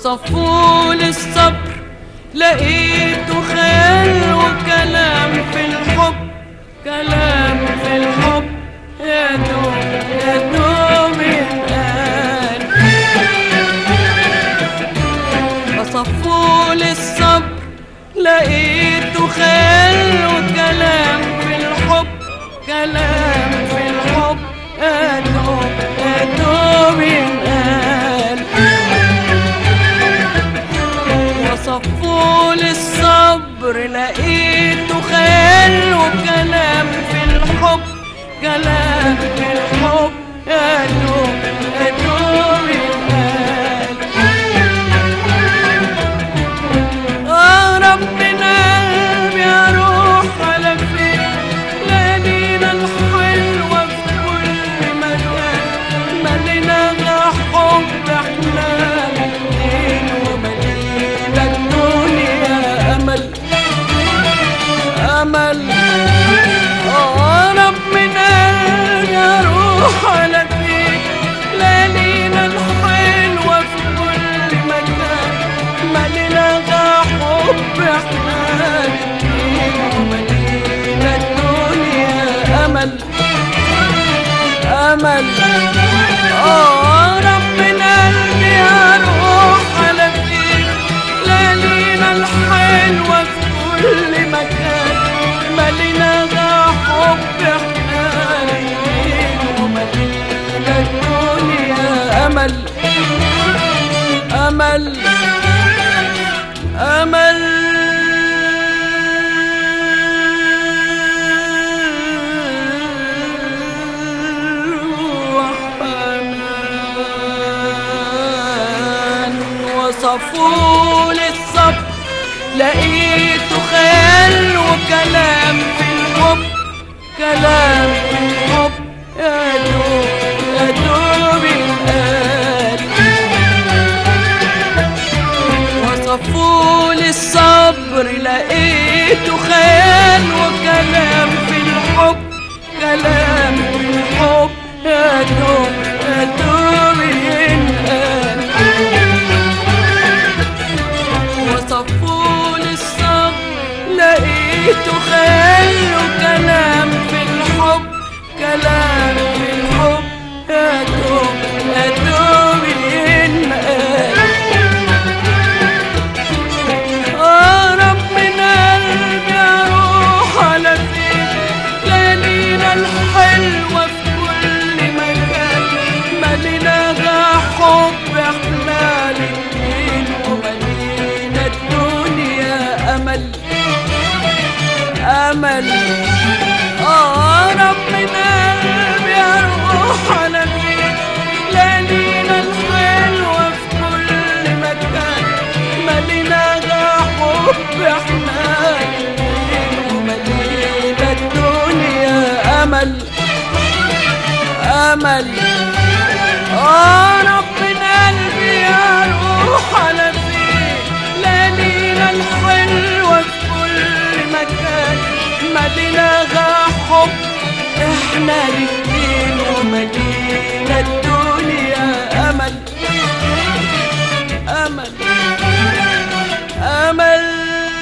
وصفوا للصبر لقيته خيال وكلام في الحب، كلام في الحب يا دوب يا دوب ينقال. وصفوا للصبر لقيته خيال وكلام في الحب، كلام في الحب يا دوب يا دوب ينقال. وصفوا للصبر لقيته خيال وكلام في الحب، كلام في الحب يا دوب يا دوب ينقال. أقرب من قلبي أروح على فين، ليالينا الحلوة في كل مكان، ملينا حب احنا الاتنين وملينا الدنيا أمل أمل. أقرب من قلبي أروح على فين، ليالينا الحلوة في كل مكان، ملينا حب احنا الاتنين وملينا الدنيا أمل أمل. أقرب من قلبي أروح على فين، ليالينا الحلوة في كل مكان، ملينا حب احنا الاتنين وملينا الدنيا أمل أمل أمل. وصفوا للصبر لقيته خيال وكلام في الحب، كلام في الحب يا دوب يا دوب ينقال. وصفوا للصبر لقيته خيال وكلام في الحب، كلام في الحب يا دوب يا دوب ينقال. وصفوا للصبر لقيته خيال وكلام في الحب، كلام في الحب يا دوب يا دوب ينقال. أقرب من قلبي أروح على فين، ليالينا الحلوة في كل مكان، ملينا حب احنا الاتنين وملينا الدنيا أمل أمل. أقرب من قلبي أروح على فين، ليالينا الحلوة في كل مكان، ملينا حب احنا الاتنين وملينا الدنيا أمل أمل. أقرب من قلبي أروح على فين، ليالينا الحلوة في كل مكان، ملينا حب احنا الاتنين وملينا الدنيا أمل أمل أمل.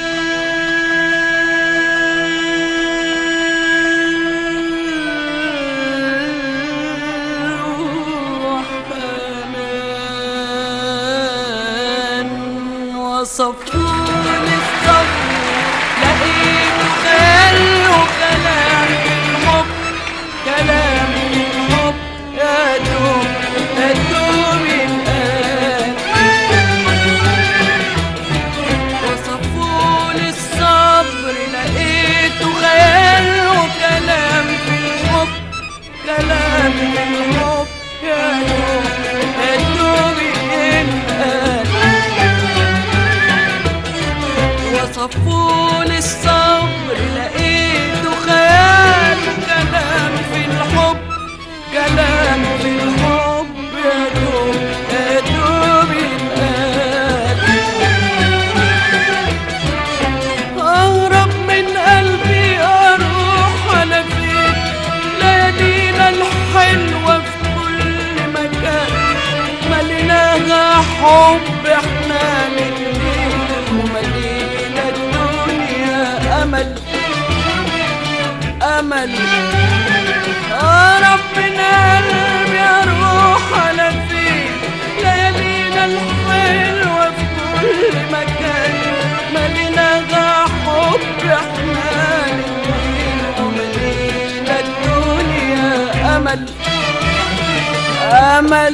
وصفوا للصبر لقيته خيال وكلام في الحب، كلام في الحب يا دوب يا دوب ينقال. وصفوا للصبر لقيته خيال وكلام في الحب، كلام في الحب يا دوب يا دوب ينقال. أمل ربنا قلبي أروح على فين ليالينا الحلوة في كل مكان ملينا حب احنا الاتنين وملينا الدنيا أمل أمل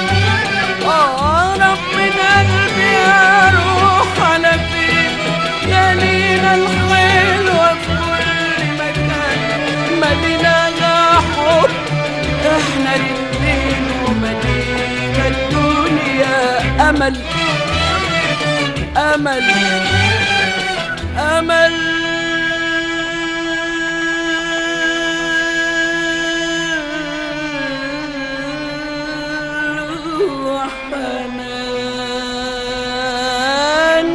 ربنا قلبي أروح على فين ليالينا الحلوة في كل مكان ملينا حب احنا الاتنين وملينا الدنيا أمل أمل أمل وحنان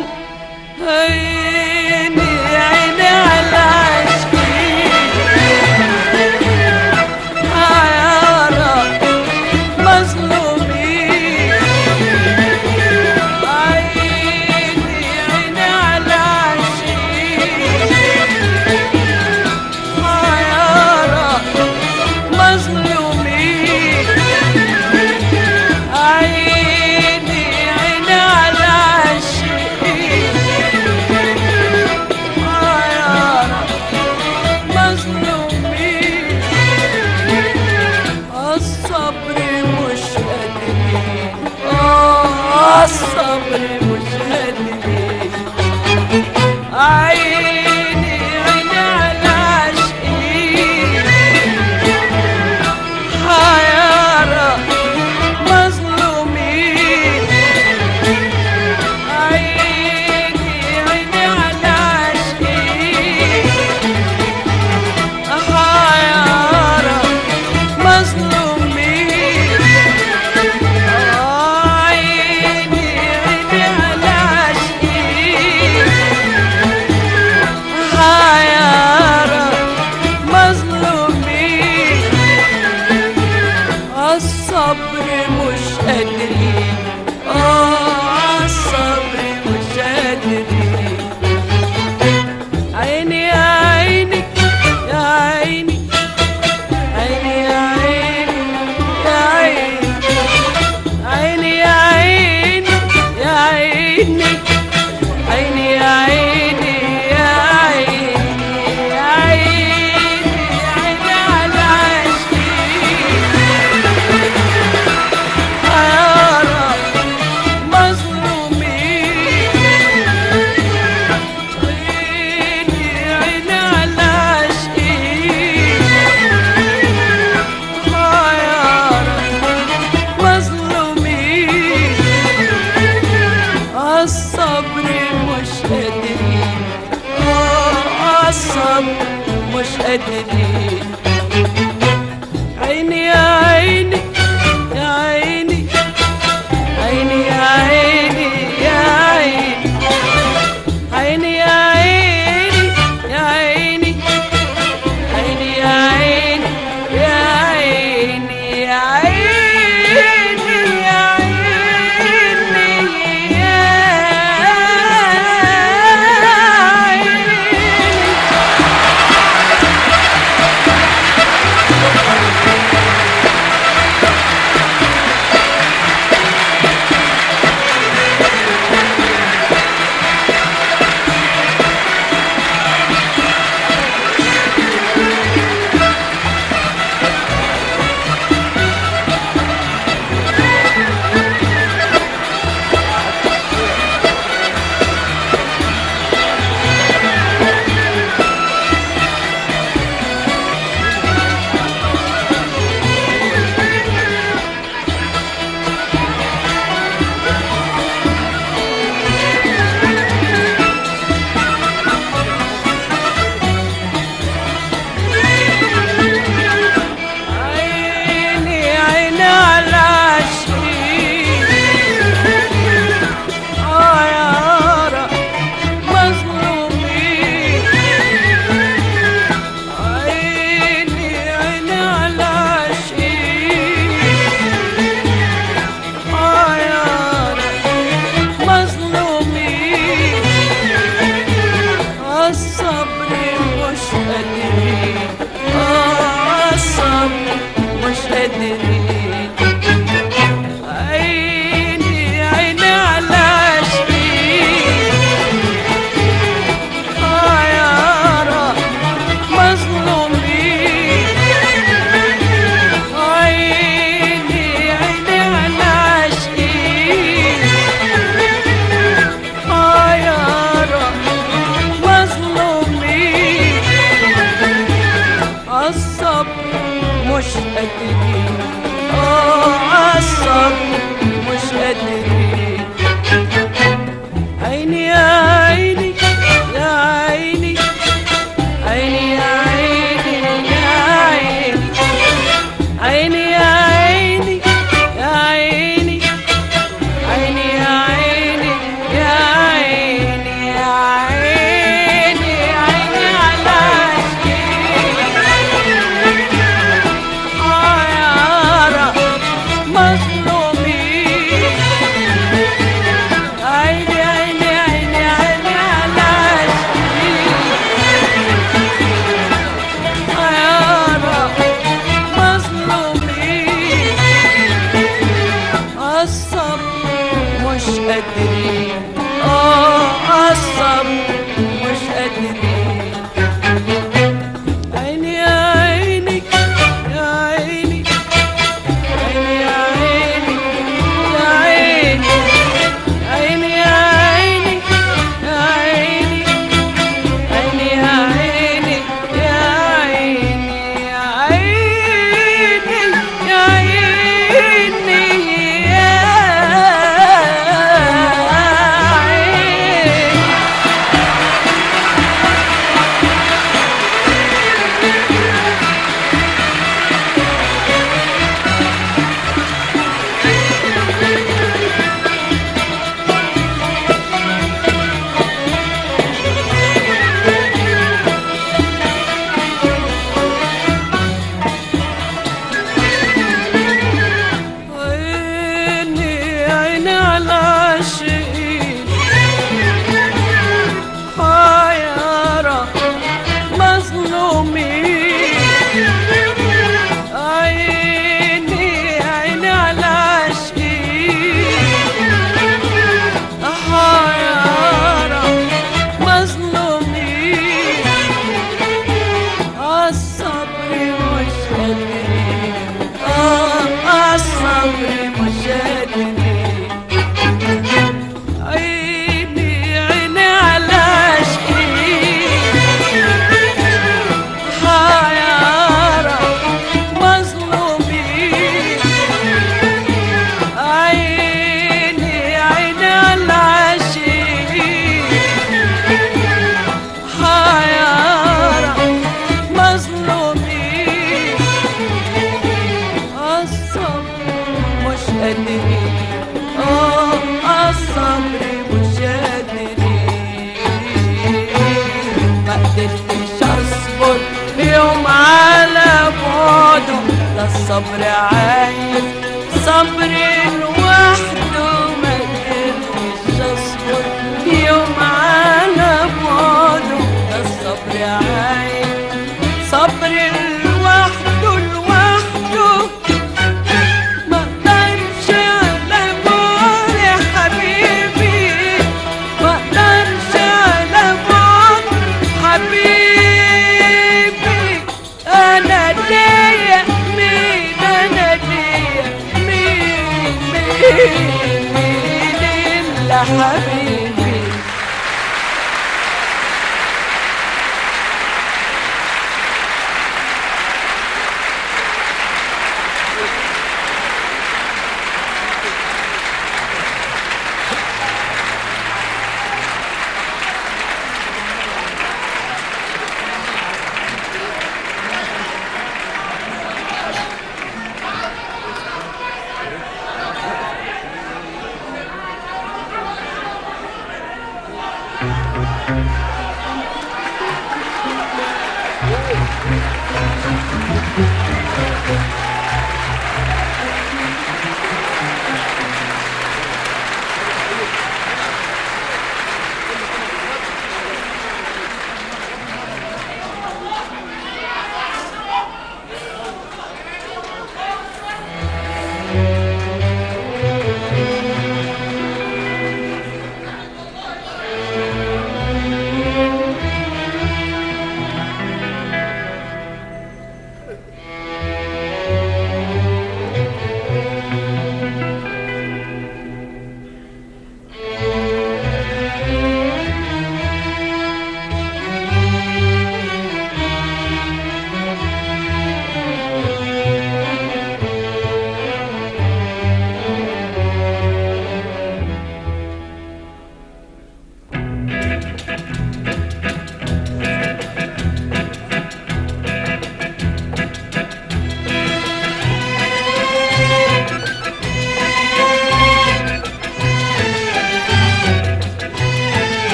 عيني عيني على عشقي عيارى مظلومين عيني عيني على عشقي عيارى مظلومين عيني عيني على عشقي عيارى مظلومين الصبر مش قادرين الصبر مش قادرين عيني عيني على عشقي حيارى مظلومين عيني عيني على عشقي حيارى مظلومين عيني عيني على عشقي حيارى مظلومين الصبر مش قادرين الصبر مش قادرين عيني يا عيني يا عيني عيني يا عيني يا عيني عيني يا عيني يا عيني عيني يا عيني يا عيني يا عيني عيني على عشقي حيارى مظلومين عيني عيني على عشقي حيارى مظلومين الصبر مش قادرين الصبر مش قادرين عيني يا عيني يا عيني عيني يا عيني يا عيني عيني يا عيني يا عيني عيني يا عيني يا عيني يا عيني يا عيني يا عيني عالصبر مش قادرين. عيني يا عيني يا عيني عيني يا عيني يا عيني عيني يا عيني يا عيني عيني يا عيني يا عيني يا عيني يا عيني يا عيني عيني على عاشقين حيارى مظلومين. عيني عيني على عاشقين حيارى مظلومين. عالصبر مش قادرين عالصبر مش قادرين. عيني عيني على عاشقين حيارى مظلومين. عيني عيني على عاشقين حيارى مظلومين. عالصبر مش قادرين عالصبر مش قادرين. ما قدرتش اصبر يوم على بعده. لا الصبر عايز صبر لوحده. ما قدرتش اصبر يوم على بعده. لا الصبر عايز صبر لوحده لوحده. ما اقدرش على بعد يا حبيبي. ما اقدرش على بعد حبيبي. انا ليا مين انا ليا مين الا حبيبي.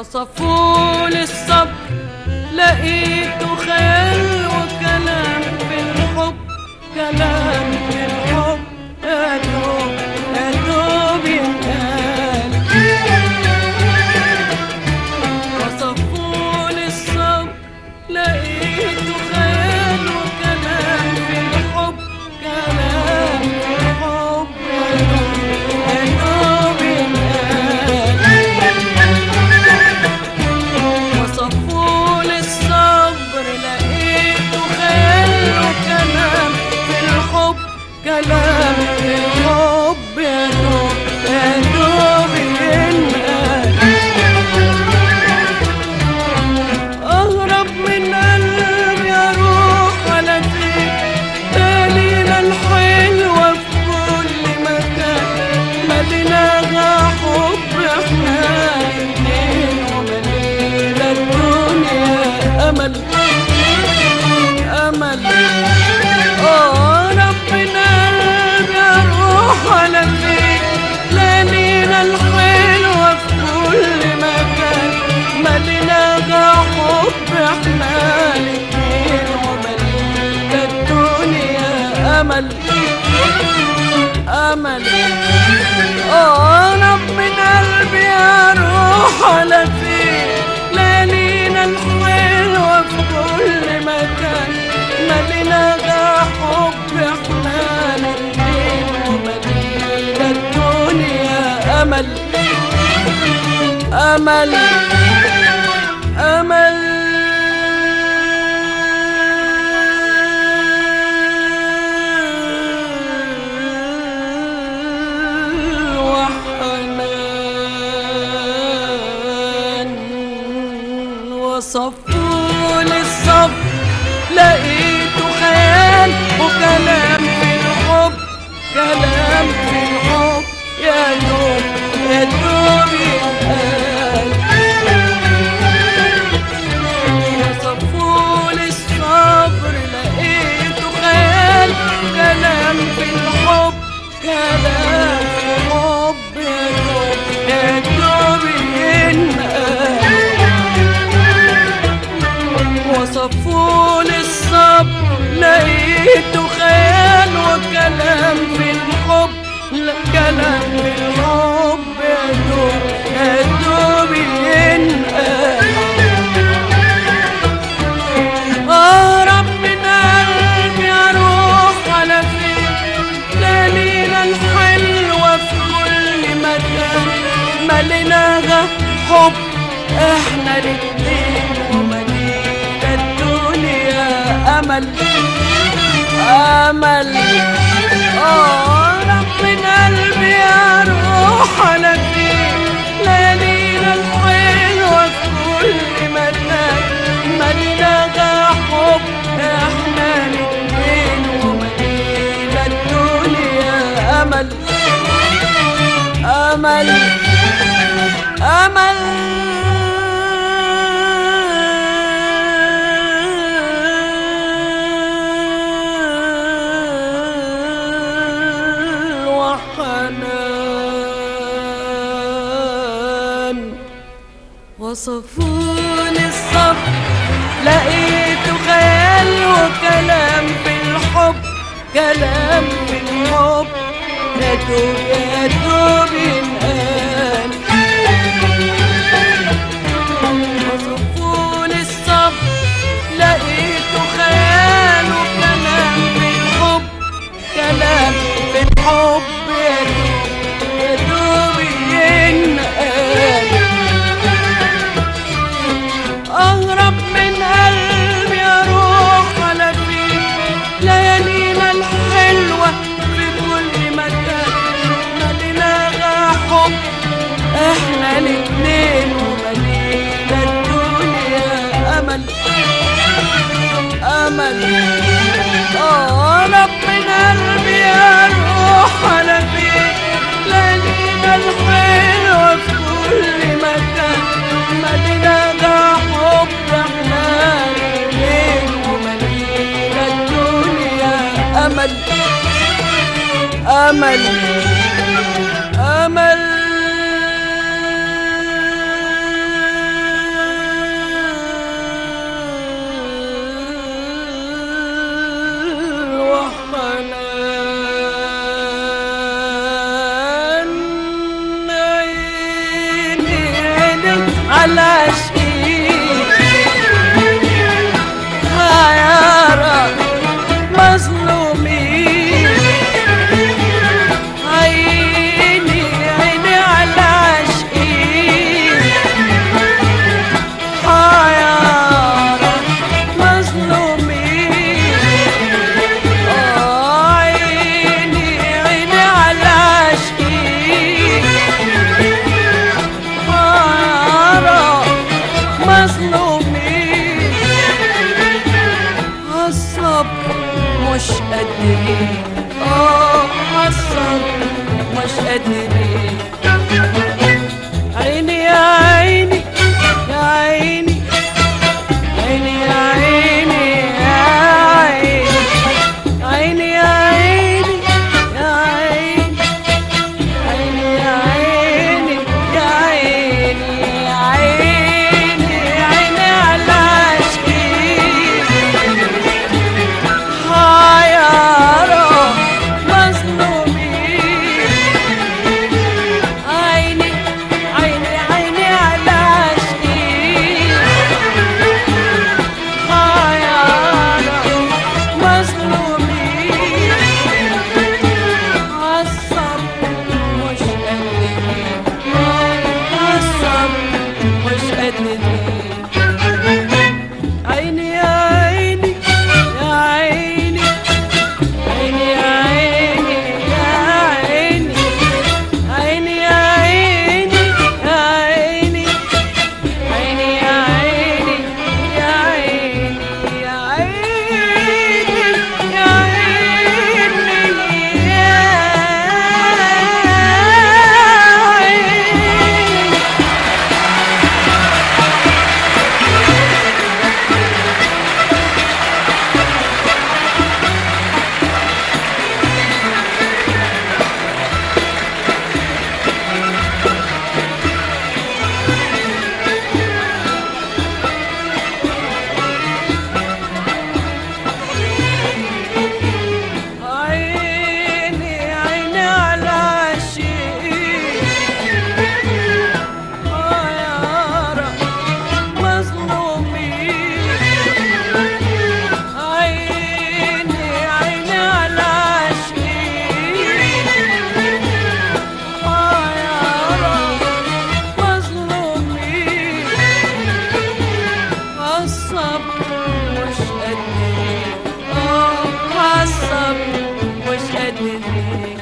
وصفوا للصبر لقيته خيال وكلام في الحب، كلام في الحب يا دوب يا دوب ينقال. وصفوا للصبر لقيته خيال وكلام في الحب، كلام في الحب يا دوب ينقال. وصفوا للصبر لقيته خيال وكلام في الحب، كلام في الحب يا دوب ينقال. أهرب من قلبي أروح على فين، ليالينا الحلوة في كل مكان، مليناها حب احنا الاتنين، وملينا الدنيا أمل أمل. أهرب من قلبي أروح على فين، ليالينا الحلوة في كل مكان، مليناها حب احنا الاتنين، وملينا الدنيا أمل أمل. أهرب من قلبي أروح على فين، ليالينا الحلوة في كل مكان، مليناها حب احنا الاتنين، وملينا الدنيا أمل أمل أمل. وصفوا للصبر لقيته خيال وكلام في الحب، كلام في الحب يا دوب يا دوب ينقال. وصفوا للصبر لقيته خيال كلام في الحب، كلام في الحب يا دوب ينقال. وصفوا للصبر لقيته خيال وكلام في الحب، كلام في الحب يا دوب ينقال. أهرب من قلبي أروح على فين، ليالينا الحلوة في كل مكان، مليناها حب احنا الاتنين، وملينا الدنيا أمل أمل. أهرب من قلبي أروح على فين، ليالينا الحلوة في كل مكان، مليناها حب احنا الاتنين، وملينا الدنيا أمل أمل أمل. وصفوا للصبر لقيته خيال وكلام في الحب، كلام في الحب يا دوب ينقال. وصفوا للصبر لقيته خيال وكلام في الحب، كلام في الحب يا دوب ينقال. أهرب من قلبي أروح على فين، ليالينا الحلوة في كل مكان، مليناها حب احنا الاتنين، وملينا الدنيا أمل أمل. أهرب من قلبي أروح على فين، ليالينا الحلوة في كل مكان، مليناها حب احنا الاتنين، وملينا الدنيا أمل أمل أمل. على عشقي حيارى مظلومين عيني عيني على عشقي حيارى مظلومين عيني عيني على عشقي حيارى مظلومين عالصبر مش قادرين عالصبر مش قادرين عيني يا عيني يا عيني عيني يا عيني يا عيني عيني يا عيني يا عيني عيني يا عيني يا عيني عيني عيني على عشقي حيارى مظلومين عيني عيني عيني على عشقي حيارى مظلومين عالصبر مش قادرين عالصبر مش قادرين عيني يا عيني يا عيني عيني يا عيني يا عيني عيني يا عيني يا عيني عيني يا عيني يا عيني يا عيني يا عيني عيني عيني على عشقي حيارى مظلومين عيني عيني على عشقي حيارى مظلومين عالصبر مش قادرين عالصبر مش قادرين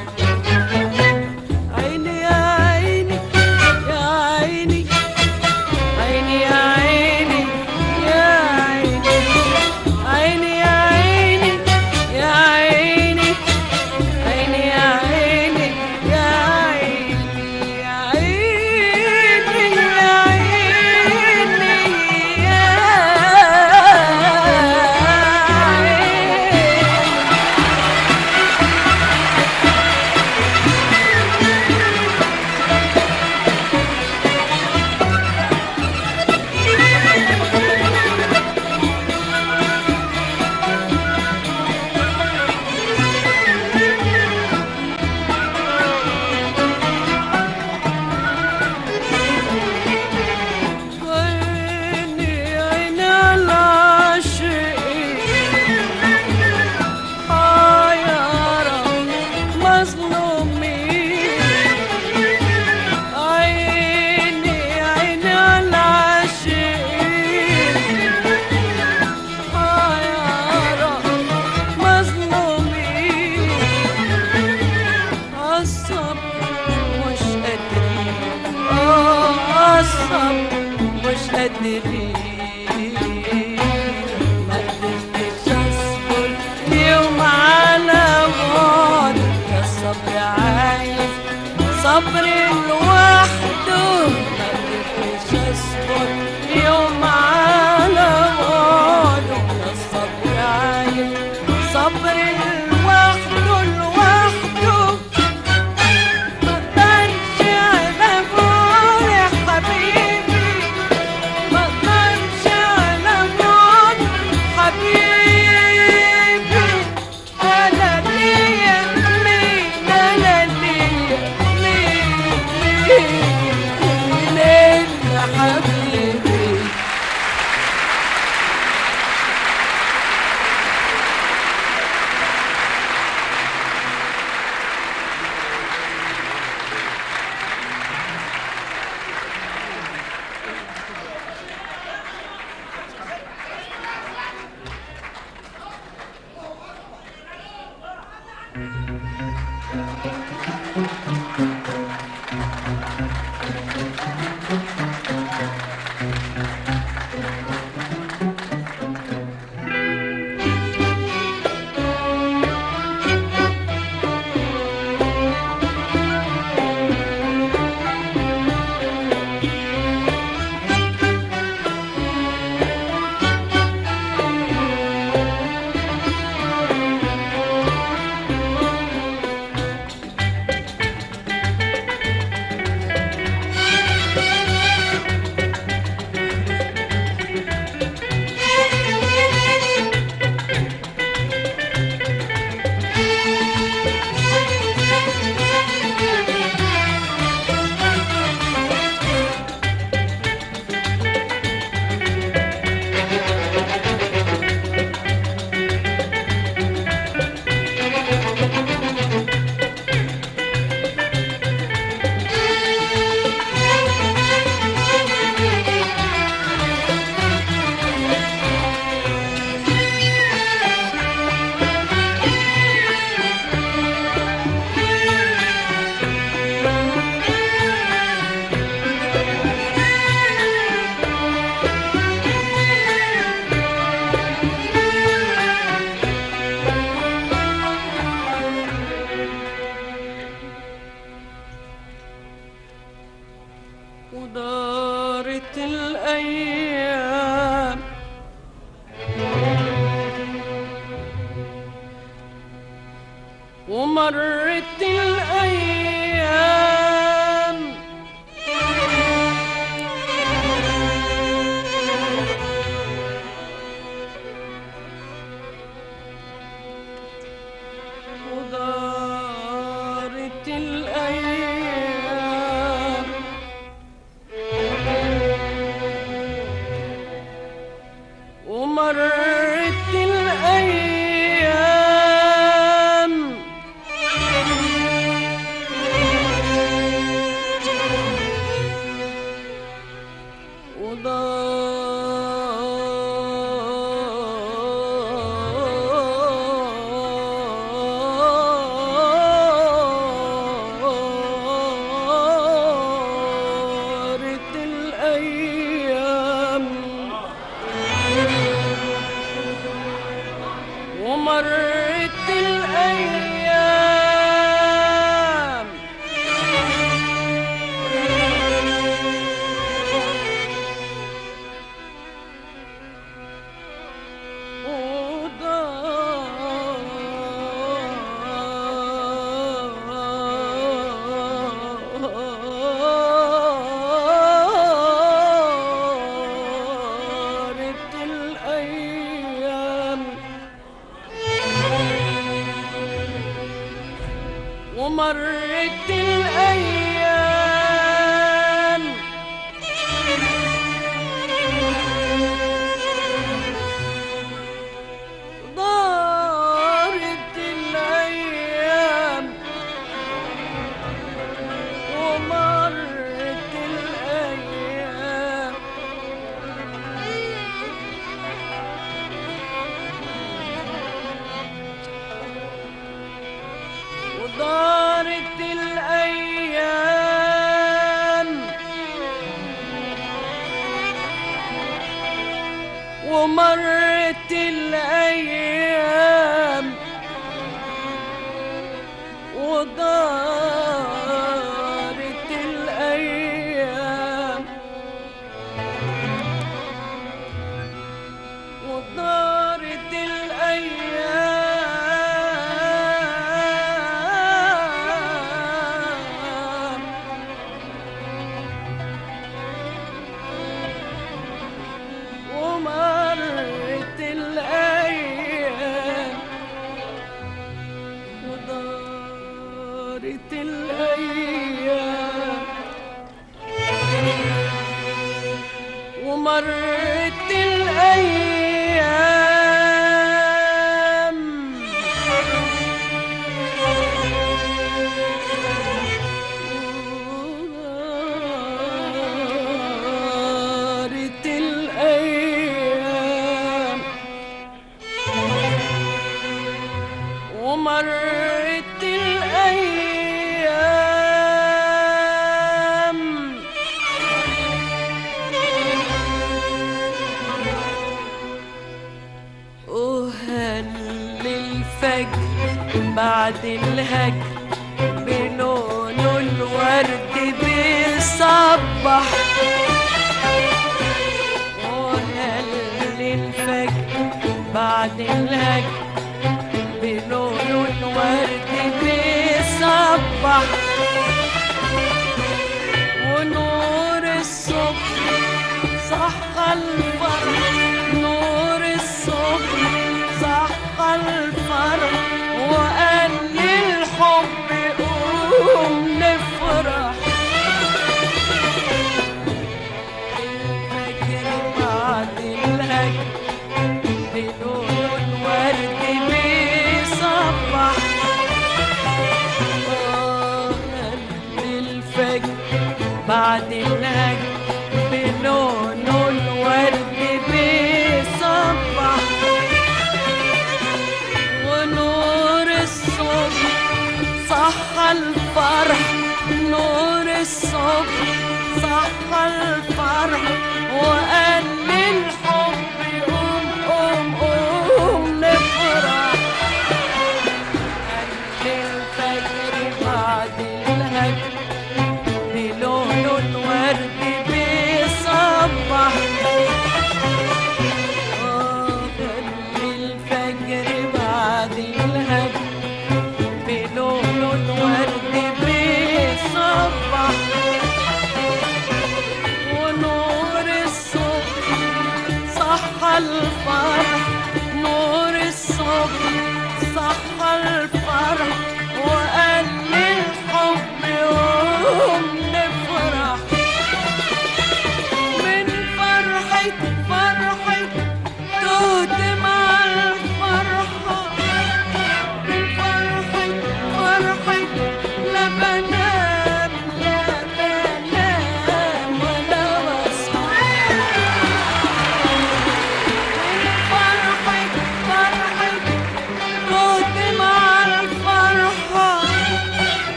عيني يا عيني يا عيني عيني يا عيني يا عيني عيني يا عيني يا عيني عيني يا عيني يا عيني يا عيني يا عيني يا عيني عيني على عشقي حيارى مظلومين عيني عيني على عشقي حيارى مظلومين عالصبر مش قادرين عالصبر مش قادرين ما قدرتش اصبر يوم على بعد يا الصبر عايز صبر لوحده ما قدرتش اصبر يوم على بعده يا الصبر عايز صبر لوحده لوحده مقدرش على بعد يا حبيبي مقدرش على بعد حبيبي أنا ليا مين أنا ليا مين ودارت الأيام ومرت الأيام ودارت الأيام ومرت الأيام ودارت الأيام ومرت الأيام ودارت الأيام ومرت الأيام دارت الأيام ومرت الأيام ودارت الأيام ومرت الأيام ودارت الأيام ودارت الأيام ومرت الأيام ودارت الأيام ومرت الأيام ودارت الأيام ومرت الأيام وهل الفجر بعد الهجر بلون الورد بيصبح وهل الفجر بعد الهجر بلون الورد بيصبح ونور الصبح صح الفرح نور الصبح صح الفرح وقال للحب قوم نفرح الفجر بعد الهجر بلون الورد بيصبح الفجر بعد الهجر بلون الورد بيصبح ونور الصبح صح الفرح نور الصبح صح الفرح وقال للحب قوم قوم قوم نفرح قال الفجر بعد الهجر بلون الورد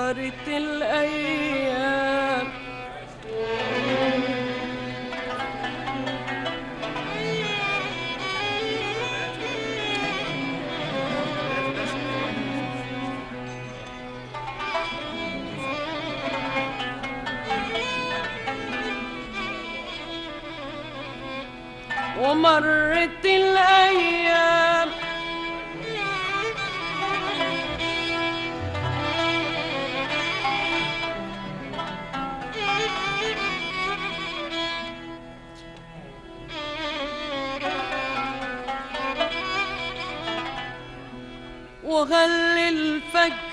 ودارت الأيام ومرت الأيام وغل الفجر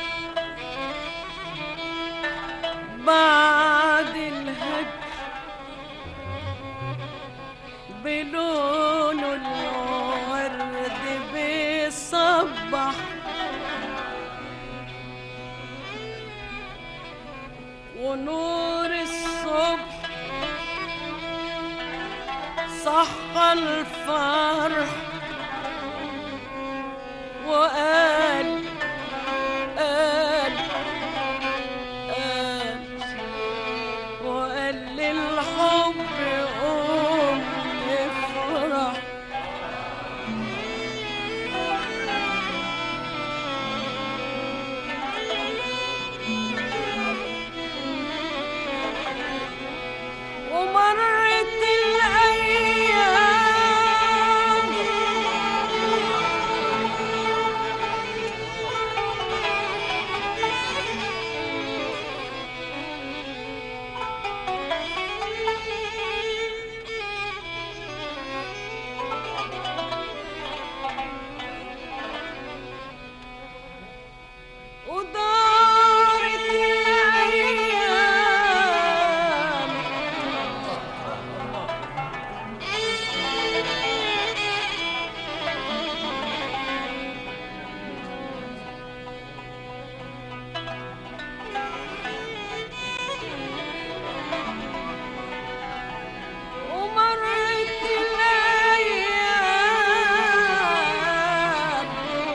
بعد الهجر بلون الورد بيصبح ونور الصبح صح الفرح وقال وقال للحب قوم نفرح ومرت الأيام ودارت الأيام ومرت الأيام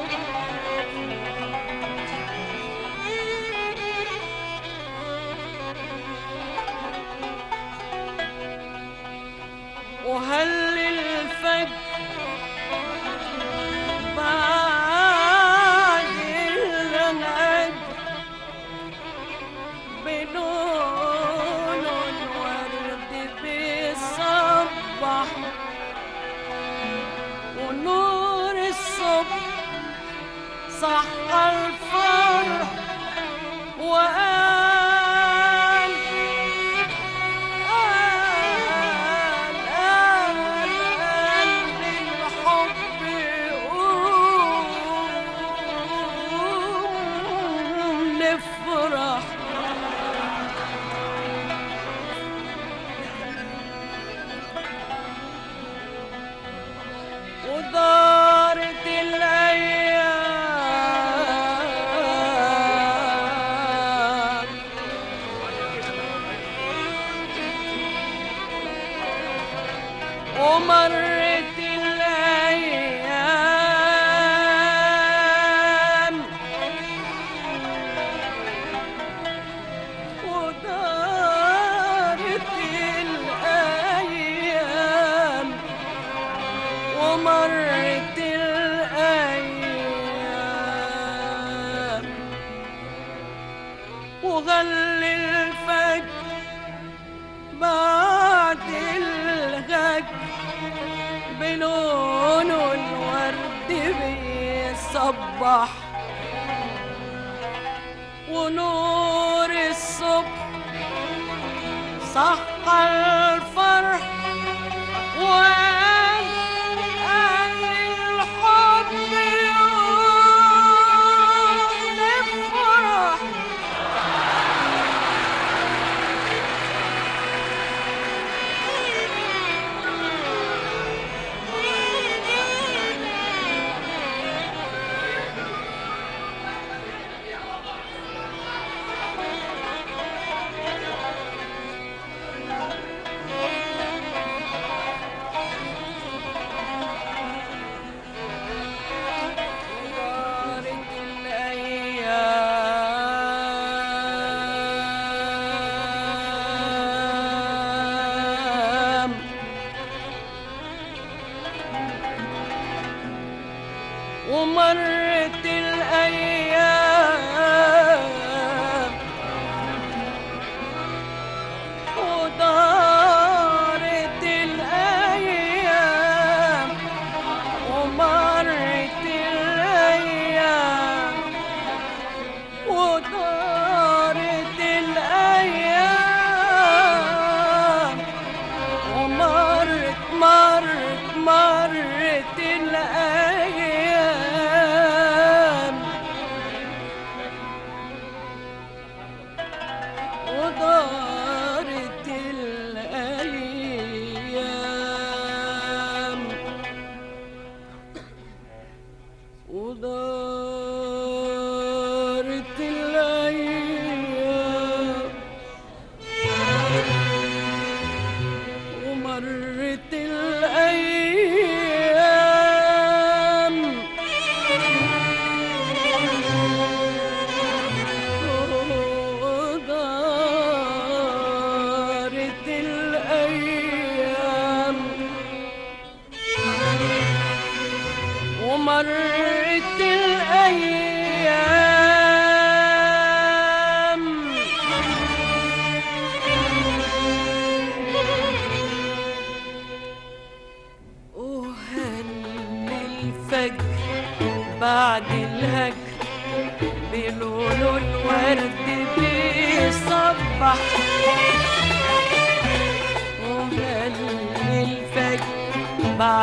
وهل الفجر بعد الغد بلون الورد بيصبح ونور الصبح صح الفرح وقال للحب قوم نفرح ودارت الأيام ومرت الأيام ودارت الأيام ومرت الأيام وغل الفجر بعد الغد بلون الورد بيصبح ونور الصبح صح الفرح وقال الحب يوم نفرح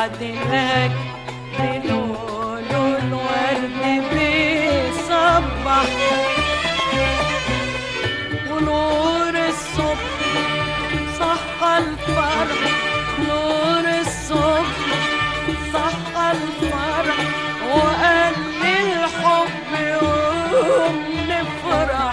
بعد الهجر بلون الورد بيصبح، ونور الصبح صحى الفرح، نور الصبح صحى الفرح، وقال للحب يوم نفرح.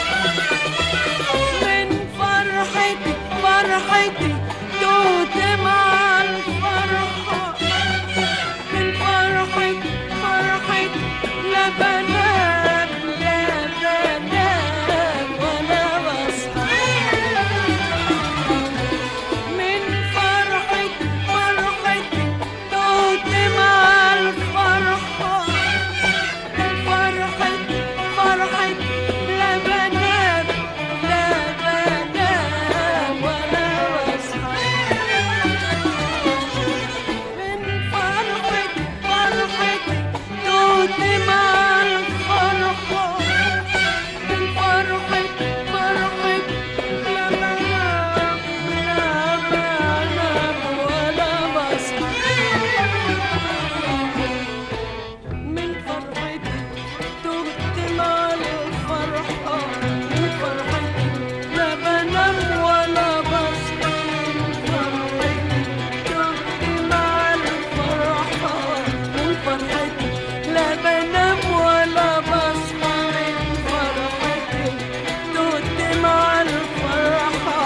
من فرحتي فرحتي توت مع الفرحة، من فرحتي فرحتي لا بنام لا بنام ولا بصحى. من فرحتي فرحتي توت مع الفرحة، من فرحتي فرحتي لا بنام لا بنام ولا بصحى. من فرحتي فرحتي توت مع الفرحة، من فرحتي فرحتي لا بنام لا بنام ولا بصحى. من فرحتي تهت مع الفرحة، من فرحتي لا بنام ولا بصحى. من فرحتي تهت مع الفرحة، من فرحتي لا بنام ولا بصحى. من فرحتي تهت مع الفرحة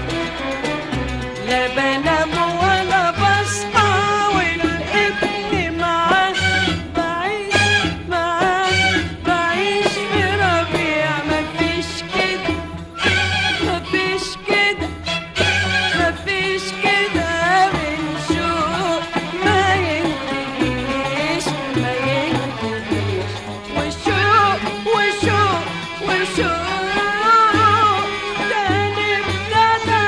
لا بنام ولا بصحى. والابن معاه بعيش، معاه بعيش في ربيع. مفيش كده مفيش كده مفيش كده من شوق ما ينتهيش ما ينتهيش. وشوق وشوق وشوق تاني ابتدى.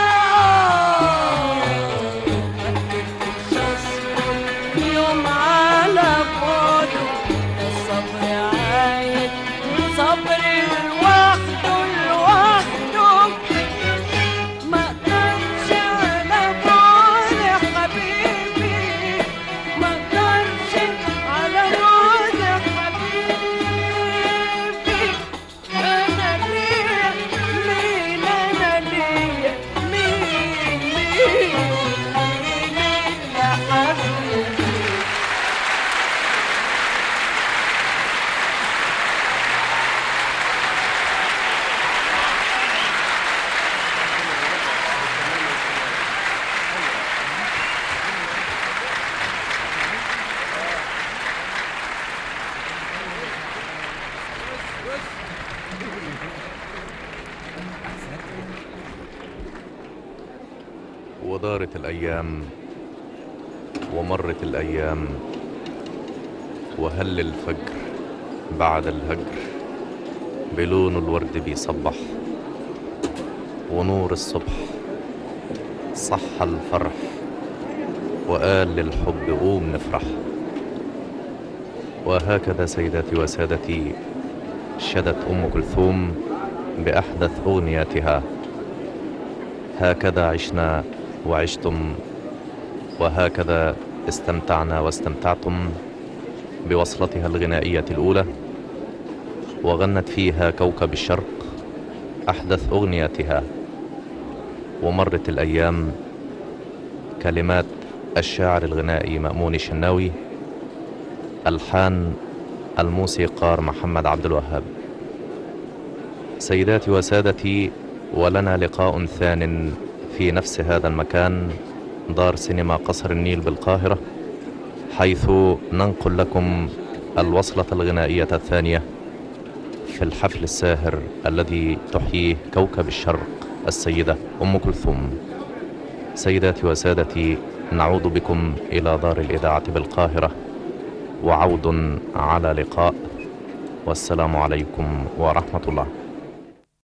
مكنتش اصبر يوم على بعده، الصبر عايد صبر لوحده لوحده. ما اقدرش على بعد يا حبيبي، ما اقدرش على بعد يا حبيبي. انا ليا مين، انا ليا مين مين يا حبيبي. ودارت الأيام ومرت الأيام، وهل الفجر بعد الهجر بلون الورد بيصبح، ونور الصبح صح الفرح، وقال للحب قوم نفرح. وهكذا سيداتي وسادتي شدت أم كلثوم بأحدث أغنياتها. هكذا عشنا وعشتم، وهكذا استمتعنا واستمتعتم بوصلتها الغنائية الأولى. وغنت فيها كوكب الشرق أحدث أغنياتها. ومرت الأيام كلمات الشاعر الغنائي مأمون الشناوي، ألحان الموسيقار محمد عبد الوهاب. سيداتي وسادتي، ولنا لقاء ثان في نفس هذا المكان، دار سينما قصر النيل بالقاهرة، حيث ننقل لكم الوصلة الغنائية الثانية في الحفل الساهر الذي تحييه كوكب الشرق السيدة أم كلثوم. سيداتي وسادتي، نعود بكم إلى دار الإذاعة بالقاهرة، وعود على لقاء، والسلام عليكم ورحمة الله.